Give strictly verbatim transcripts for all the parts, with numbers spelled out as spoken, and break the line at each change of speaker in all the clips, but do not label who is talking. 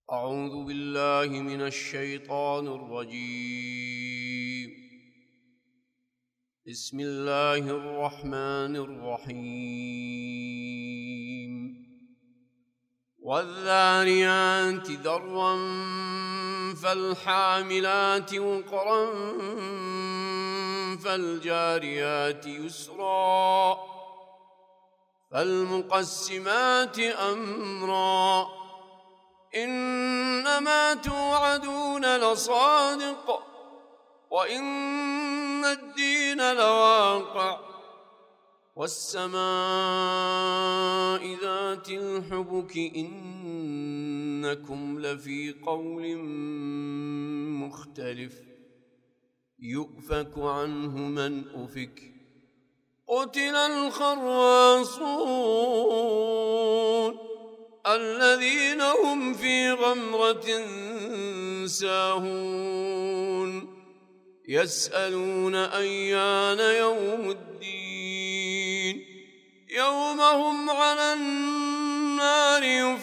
أعوذ بالله من الشيطان الرجيم. بسم الله الرحمن الرحيم. والذاريات ذروا فالحاملات وقرا فالجاريات يسرا فالمقسمات أمرا إنما توعدون لصادق وإن الدين لواقع والسماء ذات الحبك إنكم لفي قول مختلف يؤفك عنه من أفك قتل الخراصون الذين هم في غمرة ساهون يسألون أيان يوم الدين يوم هم على النار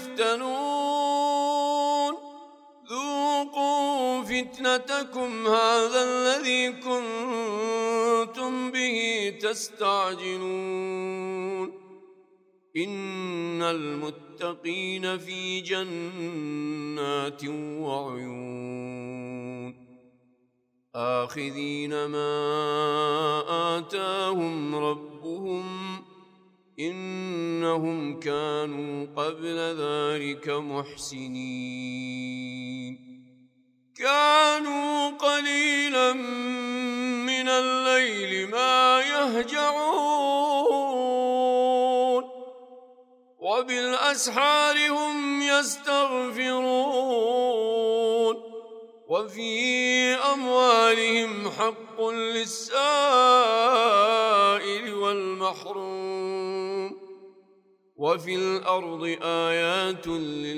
يفتنون ذوقوا فتنتكم هذا الذي كنتم به تستعجلون إن المتقين في جنات وعيون آخذين ما آتاهم ربهم إنهم كانوا قبل ذلك محسنين كانوا قليلا من الليل ما يهجعون وبالأسحار هم يستغفرون وفي أموالهم حق للسائل والمحروم وفي الأرض آيات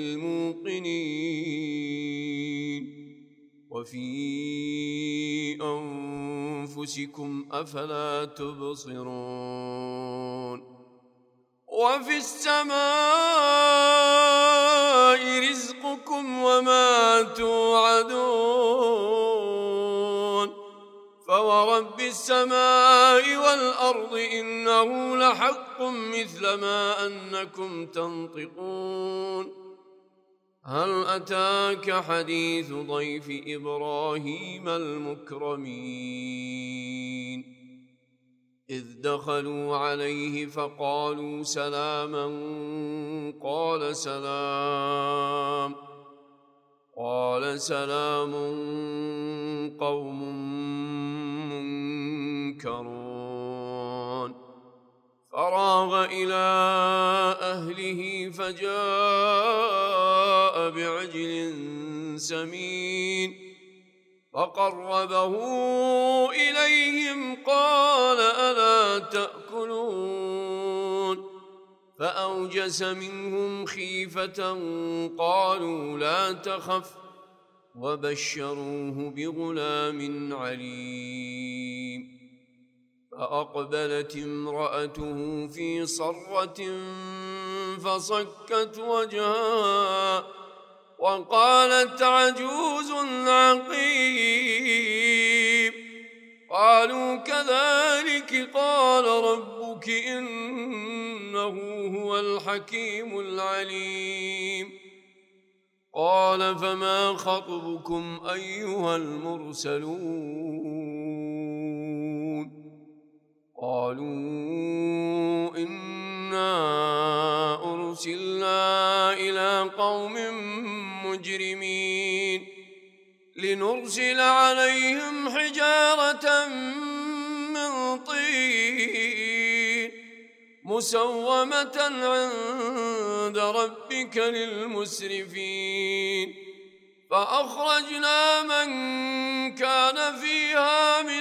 للموقنين وفي أنفسكم أفلا تبصرون وفي السماء رزقكم وما توعدون فورب السماء والأرض إنه لحق مثل ما أنكم تنطقون هل أتاك حديث ضيف إبراهيم المكرمين إذ دخلوا عليه فقالوا سلاما قال سلام قال سلام قوم منكرون فراغ إلى أهله فجاء بعجل سمين فقربه إليهم قال ألا تأكلون فأوجس منهم خيفة قالوا لا تخف وبشروه بغلام عليم فأقبلت امرأته في صرة فصكت وجهها وقالت عجوز عقيم قالوا كذلك قال ربك إنه هو الحكيم العليم قال فما خطبكم أيها المرسلون قالوا إنا أرسلنا إلى قوم مجرمين لنرسل عليهم حجارة من طين مسومة عند ربك للمسرفين فأخرجنا من كان فيها من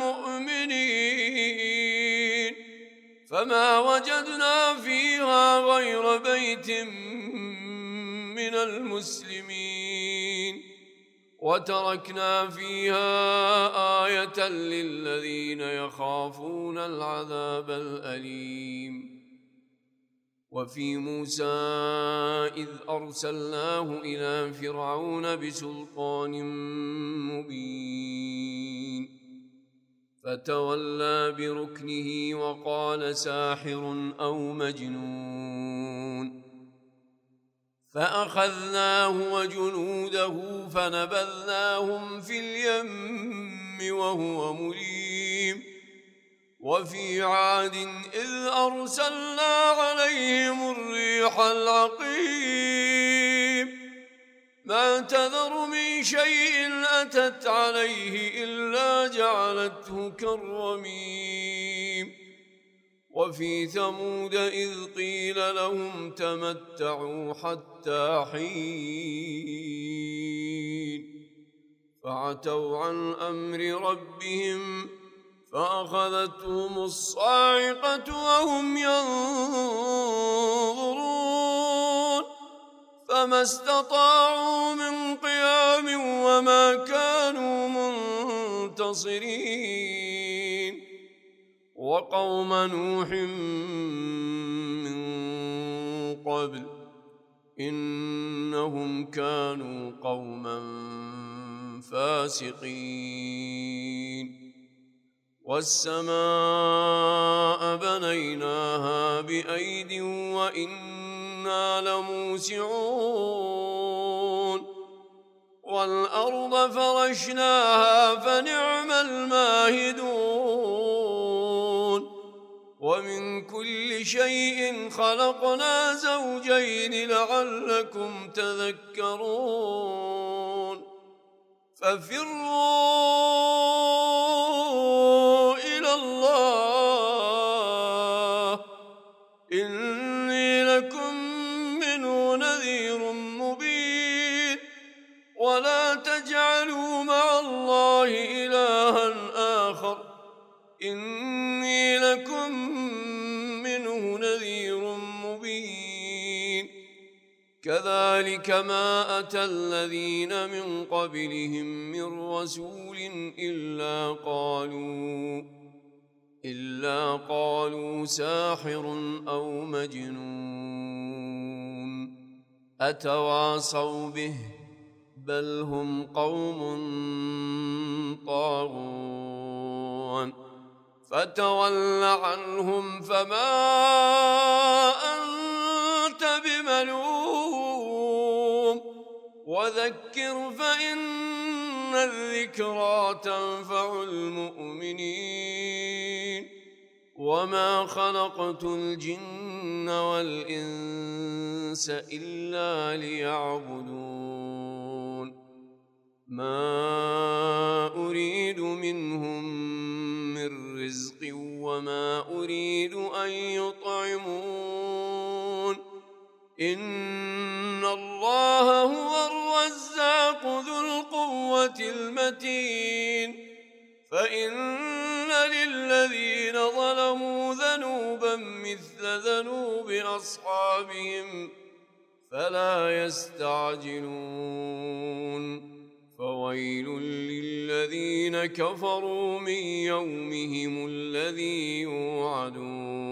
المؤمنين فما وجدنا فيها غير بيت من المسلمين وتركنا فيها آية للذين يخافون العذاب الأليم وفي موسى إذ أرسلناه إلى فرعون بسلطان مبين فتولى بركنه وقال ساحر أو مجنون فأخذناه وجنوده فنبذناهم في اليم وهو مليم وفي عاد إذ أرسلنا عليهم الريح العقيم ما تذر من شيء أتت عليه إلا جعلته كالرميم وفي ثمود إذ قيل لهم تمتعوا حتى حين فعتوا عن أمر ربهم فأخذتهم الصاعقة وهم ينظرون فما استطاعوا من قيام وما كانوا منتصرين وقوم نوح من قبل إنهم كانوا قوما فاسقين والسماء بنيناها بأيد وإنا لموسعون والأرض فرشناها فنعم الماهدون ومن كل شيء خلقنا زوجين لعلكم تذكرون ففروا إلى الله إني لكم منه نذير مبين ولا تجعلوا مع الله إلها آخر إني لكم منه نذير مبين كذلك ما أتى الذين من قبلهم من رسول إلا قالوا إلا قالوا ساحر أو مجنون أتواصوا به بل هم قوم طاغون فتول عنهم فما أنت بملوم وذكر فإن الذكرى تنفع المؤمنين وما خلقت الجن والإنس إلا ليعبدون ما أريد منهم من رزق وما أريد أن يطعمون إن الله هو الرزاق ذو القوة المتين فإن للذين ظلموا ذنوبا مثل ذنوب أصحابهم فلا يستعجلون فويل للذين كفروا من يومهم الذي يوعدون